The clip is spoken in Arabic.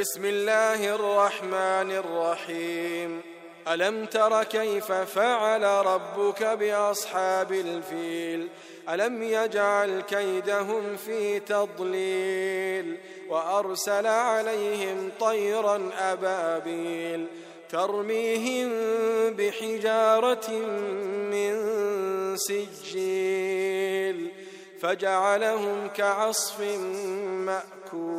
بسم الله الرحمن الرحيم. ألم تر كيف فعل ربك بأصحاب الفيل؟ ألم يجعل كيدهم في تضليل وأرسل عليهم طيرا أبابيل ترميهم بحجارة من سجيل فجعلهم كعصف مأكول.